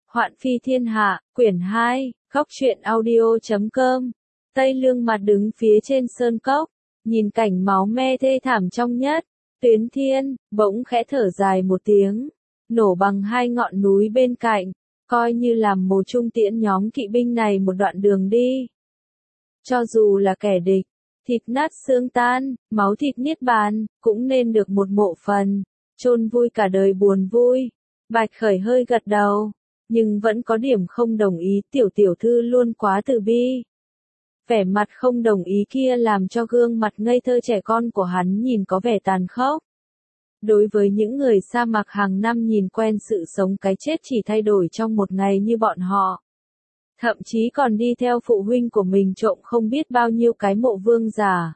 Hoạn phi thiên hạ, quyển 2, Góc truyện audio.com. Tây Lương mặt đứng phía trên sơn cốc, nhìn cảnh máu me thê thảm trong nhất. Tuyến Thiên, bỗng khẽ thở dài một tiếng, nổ bằng hai ngọn núi bên cạnh, coi như làm mồ trung tiễn nhóm kỵ binh này một đoạn đường đi. Cho dù là kẻ địch, thịt nát xương tan, máu thịt niết bàn, cũng nên được một mộ phần, chôn vui cả đời buồn vui. Bạch Khởi hơi gật đầu, nhưng vẫn có điểm không đồng ý, tiểu thư luôn quá từ bi. Vẻ mặt không đồng ý kia làm cho gương mặt ngây thơ trẻ con của hắn nhìn có vẻ tàn khốc. Đối với những người sa mạc hàng năm nhìn quen sự sống cái chết chỉ thay đổi trong một ngày như bọn họ, thậm chí còn đi theo phụ huynh của mình trộm không biết bao nhiêu cái mộ vương giả,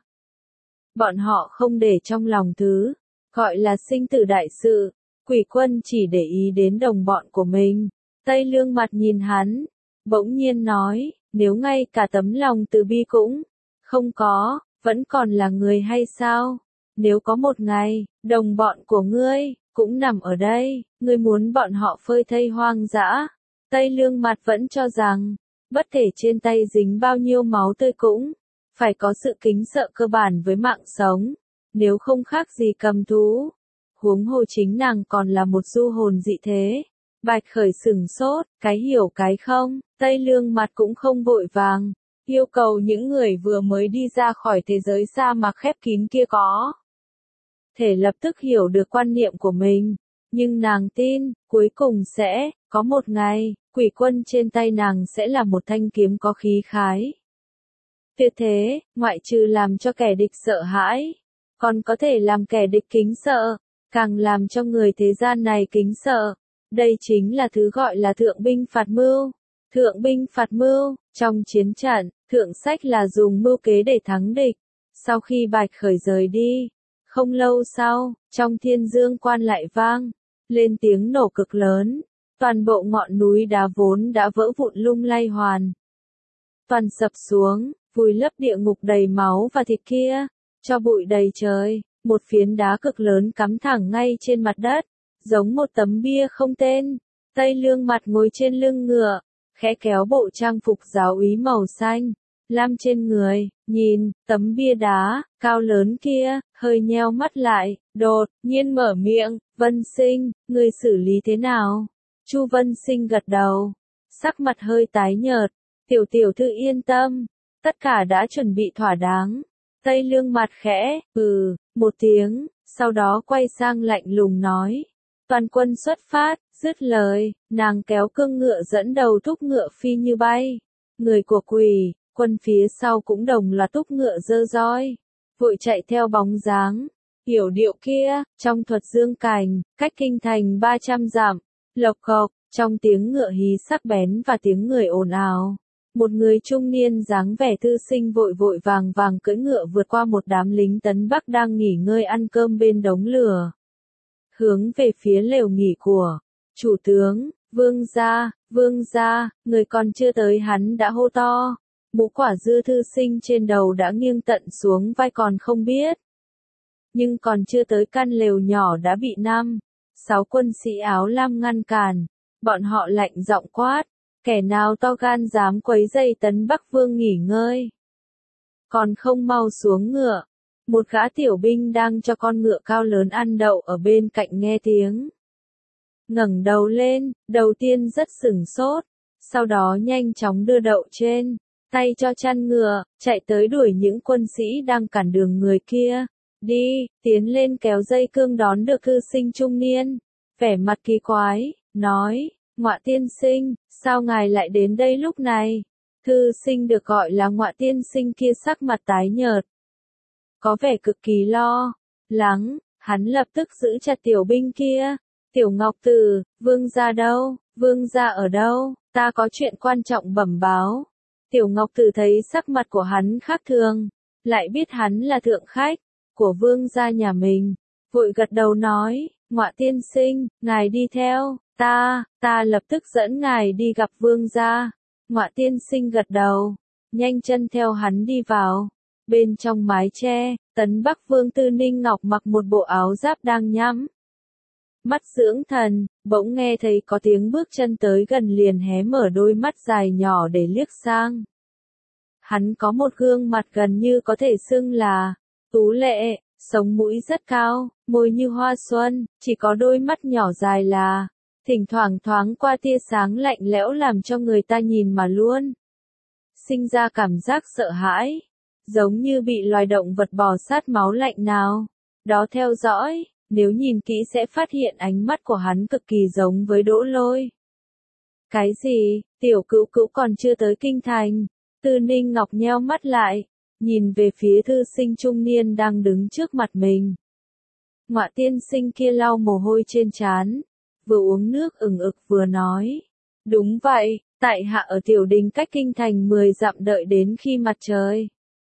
bọn họ không để trong lòng thứ gọi là sinh tử đại sự. Quỷ Quân chỉ để ý đến đồng bọn của mình. Tây Lương mặt nhìn hắn, bỗng nhiên nói, nếu ngay cả tấm lòng từ bi cũng không có, vẫn còn là người hay sao? Nếu có một ngày, đồng bọn của ngươi cũng nằm ở đây, ngươi muốn bọn họ phơi thây hoang dã. Tây Lương mặt vẫn cho rằng, bất kể trên tay dính bao nhiêu máu tươi cũng phải có sự kính sợ cơ bản với mạng sống, nếu không khác gì cầm thú. Huống hồ chính nàng còn là một du hồn dị thế. Bạch Khởi sửng sốt, cái hiểu cái không. Tây Lương mặt cũng không vội vàng, yêu cầu những người vừa mới đi ra khỏi thế giới sa mạc khép kín kia có thể lập tức hiểu được quan niệm của mình. Nhưng nàng tin, cuối cùng sẽ có một ngày, Quỷ Quân trên tay nàng sẽ là một thanh kiếm có khí khái. Tuyệt thế, ngoại trừ làm cho kẻ địch sợ hãi, còn có thể làm kẻ địch kính sợ, càng làm cho người thế gian này kính sợ. Đây chính là thứ gọi là thượng binh phạt mưu. Thượng binh phạt mưu, trong chiến trận, thượng sách là dùng mưu kế để thắng địch. Sau khi Bạch Khởi rời đi, không lâu sau, trong Thiên Dương Quan lại vang lên tiếng nổ cực lớn. Toàn bộ ngọn núi đá vốn đã vỡ vụn lung lay hoàn toàn sập xuống, vùi lấp địa ngục đầy máu và thịt kia. Cho bụi đầy trời, một phiến đá cực lớn cắm thẳng ngay trên mặt đất, giống một tấm bia không tên. Tây Lương mặt ngồi trên lưng ngựa, khẽ kéo bộ trang phục giáo úy màu xanh lam trên người, nhìn tấm bia đá cao lớn kia, hơi nheo mắt lại, đột nhiên mở miệng, Vân Sinh, ngươi xử lý thế nào? Chu Vân Sinh gật đầu, sắc mặt hơi tái nhợt, tiểu thư yên tâm, tất cả đã chuẩn bị thỏa đáng. Tây Lương mặt khẽ, một tiếng, sau đó quay sang lạnh lùng nói, toàn quân xuất phát. Dứt lời, nàng kéo cương ngựa dẫn đầu thúc ngựa phi như bay. Người của Quỷ Quân phía sau cũng đồng loạt thúc ngựa giơ roi, vội chạy theo bóng dáng. Hiểu điệu kia, trong thuật dương cảnh, cách kinh thành 300 dặm, lộc cộc, trong tiếng ngựa hí sắc bén và tiếng người ồn ào. Một người trung niên dáng vẻ thư sinh vội vàng cưỡi ngựa vượt qua một đám lính Tấn Bắc đang nghỉ ngơi ăn cơm bên đống lửa, hướng về phía lều nghỉ của chủ tướng. Vương gia, người còn chưa tới hắn đã hô to. Mũ quả dưa thư sinh trên đầu đã nghiêng tận xuống vai còn không biết. Nhưng còn chưa tới căn lều nhỏ đã bị 5-6 quân sĩ áo lam ngăn cản. Bọn họ lạnh giọng quát, kẻ nào to gan dám quấy rầy Tấn Bắc Vương nghỉ ngơi, còn không mau xuống ngựa. Một gã tiểu binh đang cho con ngựa cao lớn ăn đậu ở bên cạnh nghe tiếng, ngẩng đầu lên, đầu tiên rất sửng sốt, sau đó nhanh chóng đưa đậu trên tay cho chăn ngựa, chạy tới đuổi những quân sĩ đang cản đường người kia đi, tiến lên kéo dây cương đón được thư sinh trung niên, vẻ mặt kỳ quái, nói, Ngọa tiên sinh, sao ngài lại đến đây lúc này? Thư sinh được gọi là Ngọa tiên sinh kia sắc mặt tái nhợt, có vẻ cực kỳ lo lắng. Hắn lập tức giữ chặt tiểu binh kia. Tiểu Ngọc Tử, vương gia đâu? Vương gia ở đâu? Ta có chuyện quan trọng bẩm báo. Tiểu Ngọc Tử thấy sắc mặt của hắn khác thường, lại biết hắn là thượng khách của vương gia nhà mình, vội gật đầu nói, Ngọa tiên sinh, ngài đi theo ta lập tức dẫn ngài đi gặp vương gia. Ngọa tiên sinh gật đầu, nhanh chân theo hắn đi vào. Bên trong mái che, Tấn Bắc Vương Tư Ninh Ngọc mặc một bộ áo giáp đang nhắm mắt dưỡng thần, bỗng nghe thấy có tiếng bước chân tới gần liền hé mở đôi mắt dài nhỏ để liếc sang. Hắn có một gương mặt gần như có thể xưng là tú lệ, sống mũi rất cao, môi như hoa xuân, chỉ có đôi mắt nhỏ dài là, thỉnh thoảng thoáng qua tia sáng lạnh lẽo làm cho người ta nhìn mà luôn sinh ra cảm giác sợ hãi, giống như bị loài động vật bò sát máu lạnh nào. Đó theo dõi, nếu nhìn kỹ sẽ phát hiện ánh mắt của hắn cực kỳ giống với Đỗ Lôi. Cái gì, tiểu cữu cữu còn chưa tới kinh thành? Tư Ninh Ngọc nheo mắt lại, nhìn về phía thư sinh trung niên đang đứng trước mặt mình. Ngọa tiên sinh kia lau mồ hôi trên trán, vừa uống nước ửng ực vừa nói. Đúng vậy, tại hạ ở tiểu đình cách kinh thành 10 dặm đợi đến khi mặt trời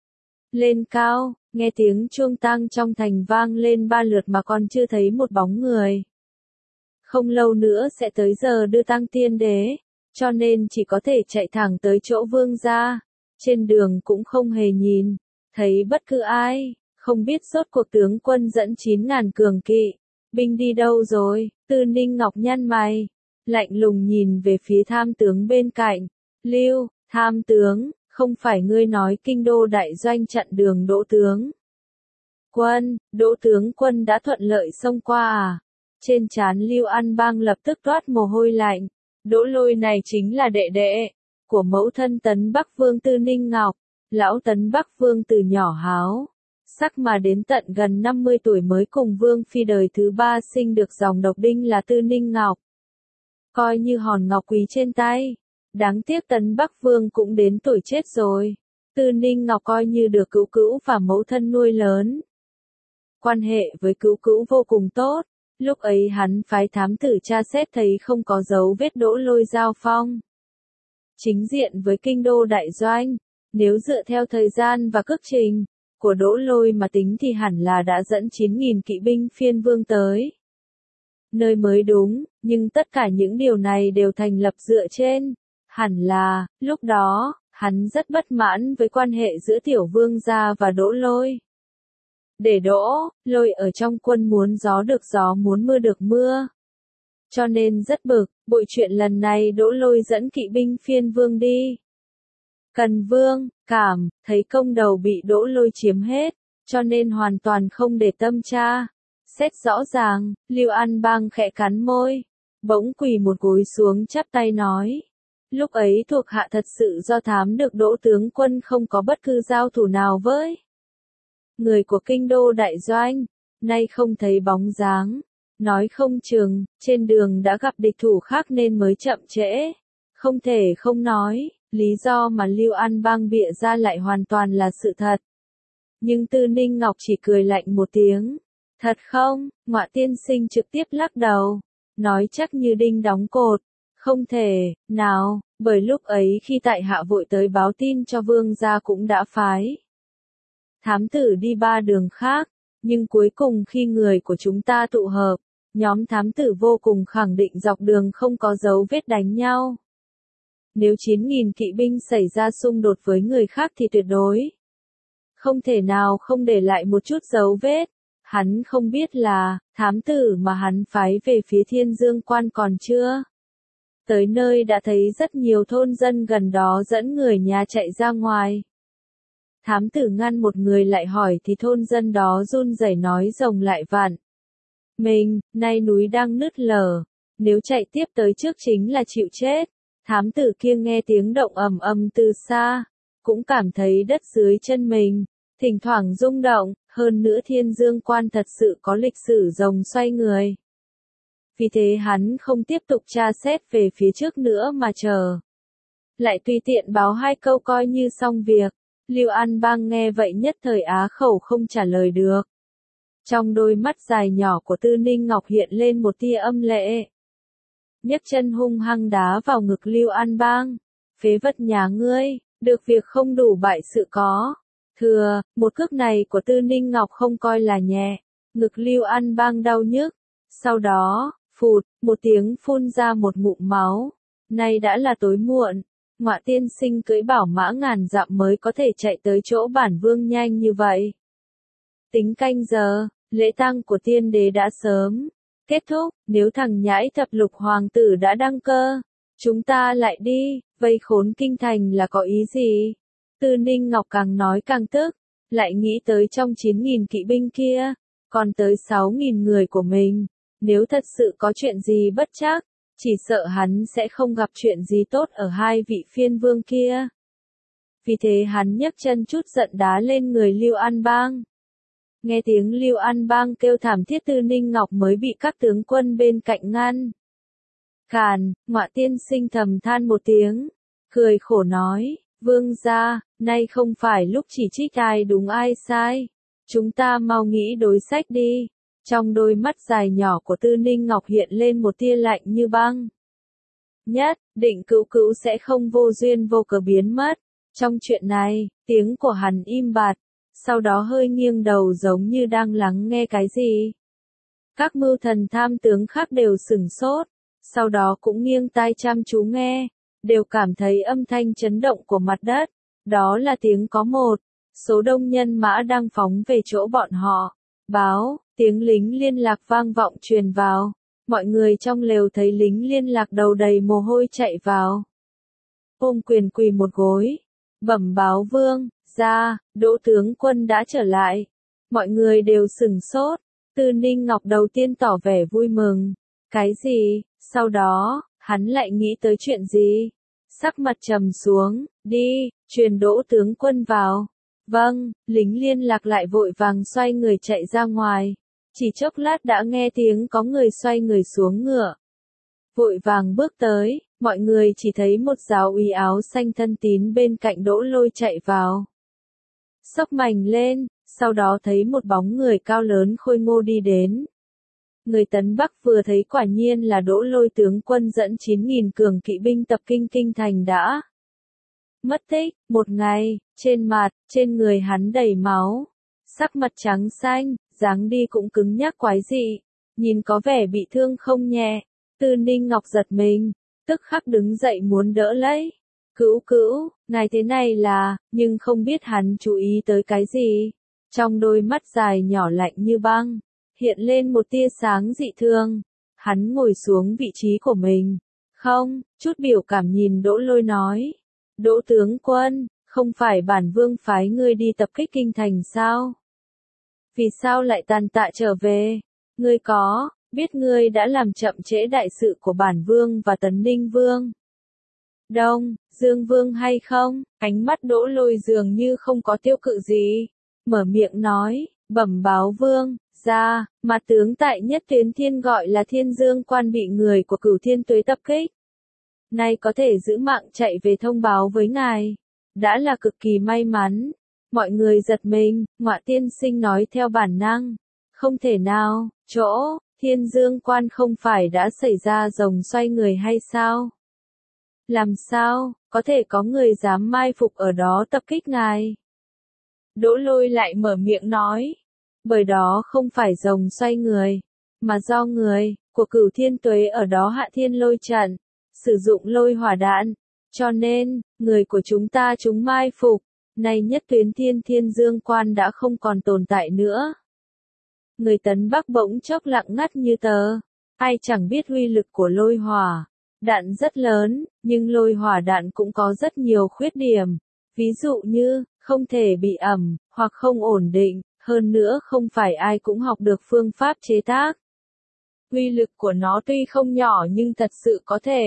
lên cao, nghe tiếng chuông tang trong thành vang lên 3 lượt mà còn chưa thấy một bóng người. Không lâu nữa sẽ tới giờ đưa tang tiên đế, cho nên chỉ có thể chạy thẳng tới chỗ vương gia. Trên đường cũng không hề nhìn thấy bất cứ ai, không biết rốt cuộc tướng quân dẫn 9.000 cường kỵ binh đi đâu rồi. Tư Ninh Ngọc nhăn mày, lạnh lùng nhìn về phía tham tướng bên cạnh. Lưu, tham tướng, không phải ngươi nói kinh đô đại doanh chặn đường Đỗ tướng quân, Đỗ tướng quân đã thuận lợi xông qua à? Trên trán Lưu An Bang lập tức toát mồ hôi lạnh. Đỗ Lôi này chính là đệ đệ của mẫu thân Tấn Bắc Vương Tư Ninh Ngọc. Lão Tấn Bắc Vương từ nhỏ háo sắc mà đến tận gần 50 tuổi mới cùng Vương phi đời thứ 3 sinh được dòng độc đinh là Tư Ninh Ngọc. Coi như hòn ngọc quý trên tay. Đáng tiếc Tấn Bắc Vương cũng đến tuổi chết rồi. Tư Ninh Ngọc coi như được cữu cữu và mẫu thân nuôi lớn. Quan hệ với cữu cữu vô cùng tốt. Lúc ấy hắn phái thám tử tra xét thấy không có dấu vết Đỗ Lôi giao phong chính diện với kinh đô đại doanh. Nếu dựa theo thời gian và cước trình của Đỗ Lôi mà tính thì hẳn là đã dẫn 9.000 kỵ binh phiên vương tới nơi mới đúng, nhưng tất cả những điều này đều thành lập dựa trên, hẳn là, lúc đó, hắn rất bất mãn với quan hệ giữa tiểu vương gia và Đỗ Lôi. Để Đỗ Lôi ở trong quân muốn gió được gió muốn mưa được mưa. Cho nên rất bực, bội chuyện lần này Đỗ Lôi dẫn kỵ binh phiên vương đi. Cần vương, cảm, thấy công đầu bị Đỗ Lôi chiếm hết, cho nên hoàn toàn không để tâm tra. Xét rõ ràng, Lưu An Bang khẽ cắn môi, bỗng quỳ một gối xuống chắp tay nói. Lúc ấy thuộc hạ thật sự do thám được Đỗ tướng quân không có bất cứ giao thủ nào với người của kinh đô đại doanh, nay không thấy bóng dáng. Nói không chừng, trên đường đã gặp địch thủ khác nên mới chậm trễ. Không thể không nói, lý do mà Lưu An Bang bịa ra lại hoàn toàn là sự thật. Nhưng Tư Ninh Ngọc chỉ cười lạnh một tiếng. Thật không? Ngọa tiên sinh trực tiếp lắc đầu, nói chắc như đinh đóng cột. Không thể, nào, bởi lúc ấy khi tại hạ vội tới báo tin cho vương gia cũng đã phái thám tử đi 3 đường khác, nhưng cuối cùng khi người của chúng ta tụ hợp, nhóm thám tử vô cùng khẳng định dọc đường không có dấu vết đánh nhau. Nếu 9.000 kỵ binh xảy ra xung đột với người khác thì tuyệt đối không thể nào không để lại một chút dấu vết. Hắn không biết là, thám tử mà hắn phái về phía Thiên Dương Quan còn chưa tới nơi đã thấy rất nhiều thôn dân gần đó dẫn người nhà chạy ra ngoài. Thám tử ngăn một người lại hỏi thì thôn dân đó run rẩy nói rồng lại vặn. Mình, nay núi đang nứt lở, nếu chạy tiếp tới trước chính là chịu chết. Thám tử kia nghe tiếng động ầm ầm từ xa, cũng cảm thấy đất dưới chân mình thỉnh thoảng rung động, hơn nữa Thiên Dương Quan thật sự có lịch sử rồng xoay người. Vì thế hắn không tiếp tục tra xét về phía trước nữa mà chờ. Lại tùy tiện báo 2 câu coi như xong việc. Lưu An Bang nghe vậy nhất thời á khẩu không trả lời được. Trong đôi mắt dài nhỏ của Tư Ninh Ngọc hiện lên một tia âm lệ. Nhấc chân hung hăng đá vào ngực Lưu An Bang. Phế vật nhà ngươi, được việc không đủ bại sự có. Thừa, một cước này của Tư Ninh Ngọc không coi là nhẹ. Ngực Lưu An Bang đau nhức. Sau đó, phụt, một tiếng phun ra một ngụm máu. Nay đã là tối muộn. Ngọa tiên sinh cưỡi bảo mã ngàn dặm mới có thể chạy tới chỗ bản vương nhanh như vậy. Tính canh giờ, lễ tang của tiên đế đã sớm Kết thúc, nếu thằng nhãi thập lục hoàng tử đã đăng cơ, chúng ta lại đi, vây khốn kinh thành là có ý gì? Tư Ninh Ngọc càng nói càng tức, lại nghĩ tới trong 9.000 kỵ binh kia, còn tới 6.000 người của mình, nếu thật sự có chuyện gì bất trắc, chỉ sợ hắn sẽ không gặp chuyện gì tốt ở hai vị phiên vương kia. Vì thế hắn nhấc chân chút giận đá lên người Lưu An Bang. Nghe tiếng Lưu An Bang kêu thảm thiết, Tư Ninh Ngọc mới bị các tướng quân bên cạnh ngăn. Càn, Ngọa tiên sinh thầm than một tiếng, cười khổ nói, vương gia, nay không phải lúc chỉ trích ai đúng ai sai. Chúng ta mau nghĩ đối sách đi. Trong đôi mắt dài nhỏ của Tư Ninh Ngọc hiện lên một tia lạnh như băng. Nhất định Cữu Cữu sẽ không vô duyên vô cớ biến mất. Trong chuyện này, tiếng của hắn im bặt, sau đó hơi nghiêng đầu giống như đang lắng nghe cái gì. Các mưu thần tham tướng khác đều sửng sốt, sau đó cũng nghiêng tai chăm chú nghe, đều cảm thấy âm thanh chấn động của mặt đất. Đó là tiếng có một số đông nhân mã đang phóng về chỗ bọn họ. Báo, tiếng lính liên lạc vang vọng truyền vào. Mọi người trong lều thấy lính liên lạc đầu đầy mồ hôi chạy vào. Ôm quyền quỳ một gối. Bẩm báo vương, ra, Đỗ tướng quân đã trở lại. Mọi người đều sửng sốt. Tư Ninh Ngọc đầu tiên tỏ vẻ vui mừng. Cái gì? Sau đó, hắn lại nghĩ tới chuyện gì? Sắc mặt trầm xuống, đi, truyền Đỗ tướng quân vào. Vâng, lính liên lạc lại vội vàng xoay người chạy ra ngoài. Chỉ chốc lát đã nghe tiếng có người xoay người xuống ngựa. Vội vàng bước tới, mọi người chỉ thấy một giáo úy áo xanh thân tín bên cạnh Đỗ Lôi chạy vào. Xốc mành lên, sau đó thấy một bóng người cao lớn khôi ngô đi đến. Người Tấn Bắc vừa thấy quả nhiên là Đỗ Lôi tướng quân dẫn 9.000 cường kỵ binh tập kinh kinh thành đã mất tích. Một ngày, trên mặt, trên người hắn đầy máu, sắc mặt trắng xanh, dáng đi cũng cứng nhắc quái dị, nhìn có vẻ bị thương không nhẹ. Tư Ninh Ngọc giật mình, tức khắc đứng dậy muốn đỡ lấy. Cữu Cữu, ngài thế này là, nhưng không biết hắn chú ý tới cái gì. Trong đôi mắt dài nhỏ lạnh như băng, hiện lên một tia sáng dị thường. Hắn ngồi xuống vị trí của mình. Không, chút biểu cảm nhìn Đỗ Lôi nói. Đỗ tướng quân, không phải bản vương phái ngươi đi tập kích kinh thành sao? Vì sao lại tàn tạ trở về? Ngươi có biết ngươi đã làm chậm trễ đại sự của bản vương và Tấn Ninh vương, Đông Dương vương hay không? Ánh mắt Đỗ Lôi dường như không có tiêu cự gì, mở miệng nói, bẩm báo vương, ra, mà tướng tại Nhất Tuyến Thiên gọi là Thiên Dương quan bị người của Cửu Thiên Tuế tập kích. Nay có thể giữ mạng chạy về thông báo với ngài, đã là cực kỳ may mắn. Mọi người giật mình, Ngọa tiên sinh nói theo bản năng. Không thể nào, chỗ, Thiên Dương quan không phải đã xảy ra rồng xoay người hay sao? Làm sao, có thể có người dám mai phục ở đó tập kích ngài? Đỗ Lôi lại mở miệng nói. Bởi đó không phải rồng xoay người, mà do người của Cửu Thiên Tuế ở đó hạ thiên lôi trận, sử dụng lôi hỏa đạn. Cho nên, người của chúng ta chúng mai phục. Nay Nhất Tuyến Thiên Dương quan đã không còn tồn tại nữa. Người Tấn Bắc bỗng chốc lặng ngắt như tờ. Ai chẳng biết uy lực của lôi hỏa đạn rất lớn, nhưng lôi hỏa đạn cũng có rất nhiều khuyết điểm. Ví dụ như, không thể bị ẩm, hoặc không ổn định, hơn nữa không phải ai cũng học được phương pháp chế tác. Uy lực của nó tuy không nhỏ nhưng thật sự có thể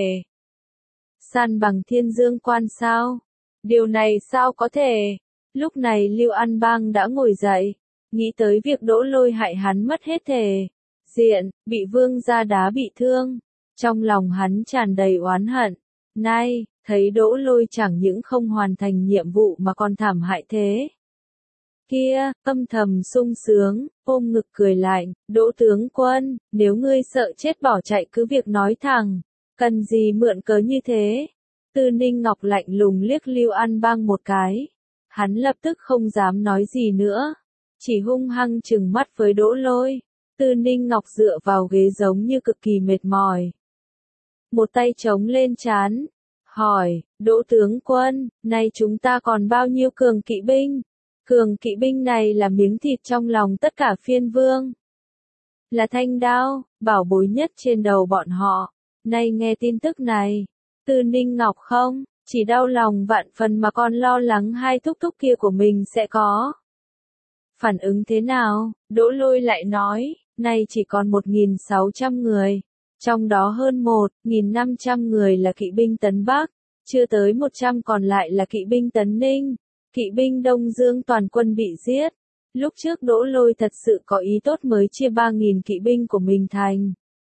san bằng Thiên Dương quan sao? Điều này sao có thể? Lúc này Lưu An Bang đã ngồi dậy, nghĩ tới việc Đỗ Lôi hại hắn mất hết thể diện, bị vương gia đá bị thương. Trong lòng hắn tràn đầy oán hận. Nay, thấy Đỗ Lôi chẳng những không hoàn thành nhiệm vụ mà còn thảm hại thế kia, âm thầm sung sướng, ôm ngực cười lạnh, Đỗ tướng quân, nếu ngươi sợ chết bỏ chạy cứ việc nói thẳng, cần gì mượn cớ như thế? Tư Ninh Ngọc lạnh lùng liếc Lưu An Bang một cái, hắn lập tức không dám nói gì nữa, chỉ hung hăng trừng mắt với Đỗ Lôi. Tư Ninh Ngọc dựa vào ghế giống như cực kỳ mệt mỏi, một tay chống lên trán, hỏi, Đỗ tướng quân, nay chúng ta còn bao nhiêu cường kỵ binh? Cường kỵ binh này là miếng thịt trong lòng tất cả phiên vương. là thanh đao, bảo bối nhất trên đầu bọn họ. Nay nghe tin tức này, Tư Ninh Ngọc không chỉ đau lòng vạn phần mà còn lo lắng hai thúc thúc kia của mình sẽ có phản ứng thế nào. Đỗ Lôi lại nói, nay chỉ còn 1.600 người, trong đó hơn 1.500 người là kỵ binh Tấn Bắc, chưa tới 100 còn lại là kỵ binh Tấn Ninh, kỵ binh Đông Dương toàn quân bị giết. Lúc trước Đỗ Lôi thật sự có ý tốt mới chia 3.000 kỵ binh của mình thành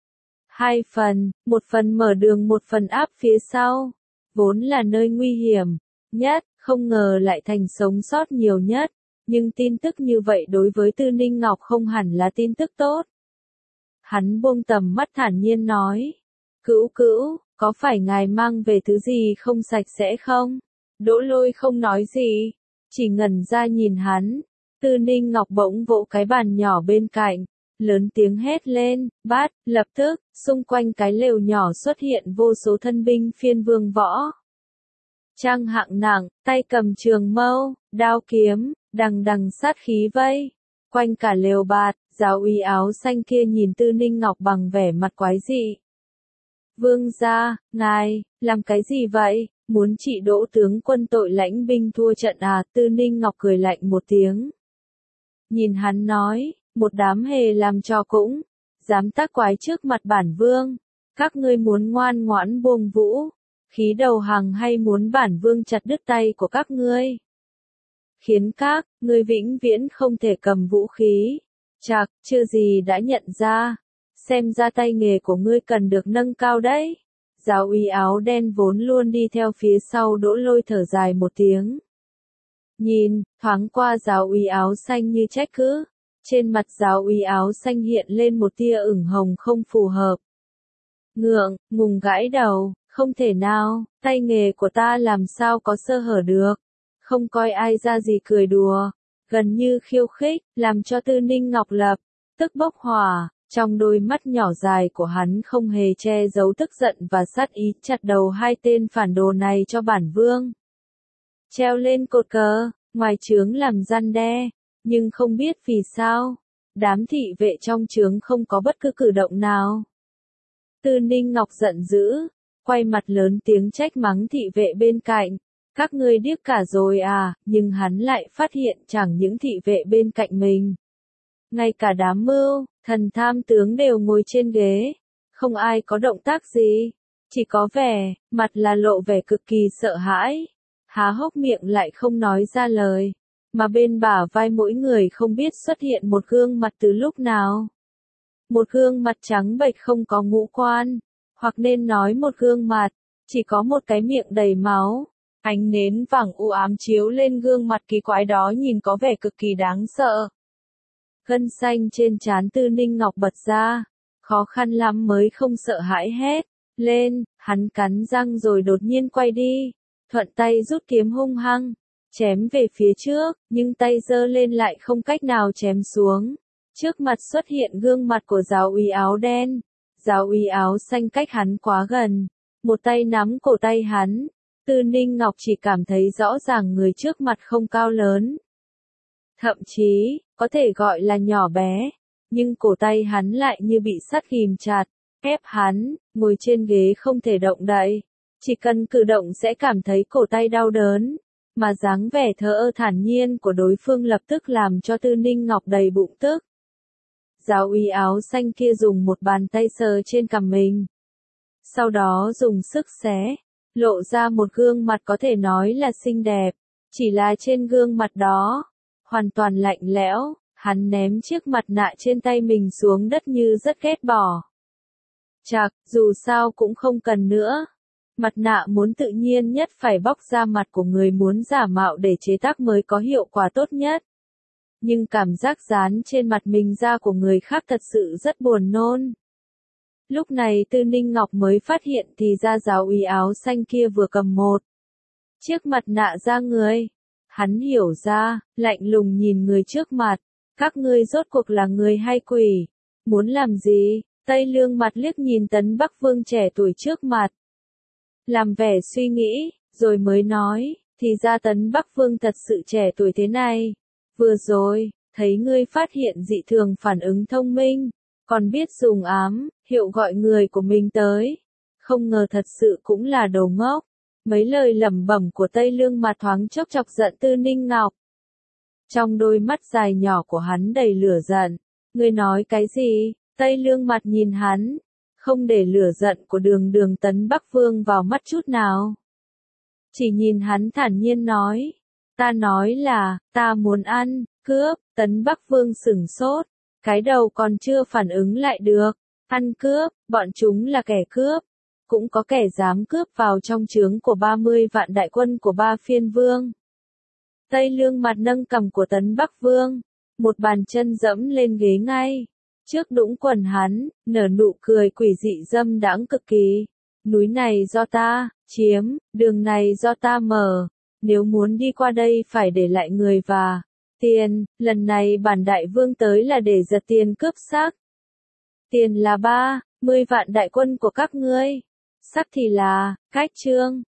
hai phần, một phần mở đường một phần áp phía sau, vốn là nơi nguy hiểm nhất, không ngờ lại thành sống sót nhiều nhất. Nhưng tin tức như vậy đối với Tư Ninh Ngọc không hẳn là tin tức tốt. Hắn buông tầm mắt thản nhiên nói, Cữu Cữu, có phải ngài mang về thứ gì không sạch sẽ không? Đỗ Lôi không nói gì, chỉ ngẩn ra nhìn hắn. Tư Ninh Ngọc bỗng vỗ cái bàn nhỏ bên cạnh, lớn tiếng hét lên, bát, lập tức, xung quanh cái lều nhỏ xuất hiện vô số thân binh phiên vương võ. Trang hạng nặng, tay cầm trường mâu, đao kiếm, đằng đằng sát khí vây quanh cả lều bạt. Giáo úy áo xanh kia nhìn Tư Ninh Ngọc bằng vẻ mặt quái dị. Vương gia, ngài, làm cái gì vậy? Muốn trị Đỗ tướng quân tội lãnh binh thua trận à? Tư Ninh Ngọc cười lạnh một tiếng. Nhìn hắn nói, một đám hề làm trò cũng dám tác quái trước mặt bản vương. Các ngươi muốn ngoan ngoãn buông vũ khí đầu hàng hay muốn bản vương chặt đứt tay của các ngươi? Khiến các ngươi vĩnh viễn không thể cầm vũ khí. Chạc, chưa gì đã nhận ra. Xem ra tay nghề của ngươi cần được nâng cao đấy. Giáo úy áo đen vốn luôn đi theo phía sau Đỗ Lôi thở dài một tiếng. Nhìn, thoáng qua giáo úy áo xanh như trách cứ. Trên mặt giáo úy áo xanh hiện lên một tia ửng hồng không phù hợp. Ngùng gãi đầu, không thể nào, tay nghề của ta làm sao có sơ hở được. Không coi ai ra gì cười đùa, gần như khiêu khích, làm cho Tư Ninh Ngọc lập tức bốc hỏa. Trong đôi mắt nhỏ dài của hắn không hề che giấu tức giận và sát ý, chặt đầu hai tên phản đồ này cho bản vương. Treo lên cột cờ, ngoài trướng làm răn đe, nhưng không biết vì sao, đám thị vệ trong trướng không có bất cứ cử động nào. Tư Ninh Ngọc giận dữ, quay mặt lớn tiếng trách mắng thị vệ bên cạnh. Các ngươi điếc cả rồi à? Nhưng hắn lại phát hiện chẳng những thị vệ bên cạnh mình, ngay cả đám mưu thần tham tướng đều ngồi trên ghế, không ai có động tác gì, chỉ có vẻ mặt là lộ vẻ cực kỳ sợ hãi, há hốc miệng lại không nói ra lời, mà bên bả vai mỗi người không biết xuất hiện một gương mặt từ lúc nào. Một gương mặt trắng bệch không có ngũ quan, hoặc nên nói một gương mặt chỉ có một cái miệng đầy máu. Ánh nến vàng u ám chiếu lên gương mặt kỳ quái đó nhìn có vẻ cực kỳ đáng sợ. Gân xanh trên trán Tư Ninh Ngọc bật ra, khó khăn lắm mới không sợ hãi hét lên, hắn cắn răng rồi đột nhiên quay đi, thuận tay rút kiếm hung hăng, chém về phía trước, nhưng tay giơ lên lại không cách nào chém xuống. Trước mặt xuất hiện gương mặt của giáo úy áo đen, giáo úy áo xanh cách hắn quá gần, một tay nắm cổ tay hắn. Tư Ninh Ngọc chỉ cảm thấy rõ ràng người trước mặt không cao lớn, thậm chí có thể gọi là nhỏ bé, nhưng cổ tay hắn lại như bị sắt ghìm chặt, ép hắn ngồi trên ghế không thể động đậy, chỉ cần cử động sẽ cảm thấy cổ tay đau đớn, mà dáng vẻ thờ ơ thản nhiên của đối phương lập tức làm cho Tư Ninh Ngọc đầy bụng tức. Giáo úy áo xanh kia dùng một bàn tay sờ trên cằm mình, sau đó dùng sức xé, lộ ra một gương mặt có thể nói là xinh đẹp, chỉ là trên gương mặt đó, hoàn toàn lạnh lẽo, hắn ném chiếc mặt nạ trên tay mình xuống đất như rất ghét bỏ. Chạc, dù sao cũng không cần nữa. Mặt nạ muốn tự nhiên nhất phải bóc ra mặt của người muốn giả mạo để chế tác mới có hiệu quả tốt nhất. Nhưng cảm giác dán trên mặt mình ra của người khác thật sự rất buồn nôn. Lúc này Tư Ninh Ngọc mới phát hiện thì ra giáo úy áo xanh kia vừa cầm một chiếc mặt nạ ra người. Hắn hiểu ra, lạnh lùng nhìn người trước mặt. Các ngươi rốt cuộc là người hay quỷ? Muốn làm gì? Tây Lương mặt liếc nhìn Tấn Bắc Vương trẻ tuổi trước mặt, làm vẻ suy nghĩ, rồi mới nói, thì ra Tấn Bắc Vương thật sự trẻ tuổi thế này. Vừa rồi, thấy ngươi phát hiện dị thường phản ứng thông minh, còn biết dùng ám, hiệu gọi người của mình tới. Không ngờ thật sự cũng là đồ ngốc. Mấy lời lẩm bẩm của Tây Lương Mạt thoáng chốc chọc giận Tư Ninh Ngọc. Trong đôi mắt dài nhỏ của hắn đầy lửa giận. Ngươi nói cái gì? Tây Lương Mạt nhìn hắn, không để lửa giận của Đường Tấn Bắc Vương vào mắt chút nào. Chỉ nhìn hắn thản nhiên nói, ta nói là, ta muốn ăn, cướp. Tấn Bắc Vương sửng sốt, cái đầu còn chưa phản ứng lại được. Ăn cướp, bọn chúng là kẻ cướp. Cũng có kẻ dám cướp vào trong trướng của 30 vạn đại quân của Ba Phiên Vương. Tây Lương Mạt nâng cằm của Tấn Bắc Vương, một bàn chân dẫm lên ghế ngay. Trước đũng quần hắn, nở nụ cười quỷ dị dâm đãng cực kỳ. Núi này do ta chiếm, đường này do ta mở. Nếu muốn đi qua đây phải để lại người và tiền. Lần này bản đại vương tới là để giật tiền cướp xác. Tiền là 30 vạn đại quân của các ngươi. Sắc thì là cách trương.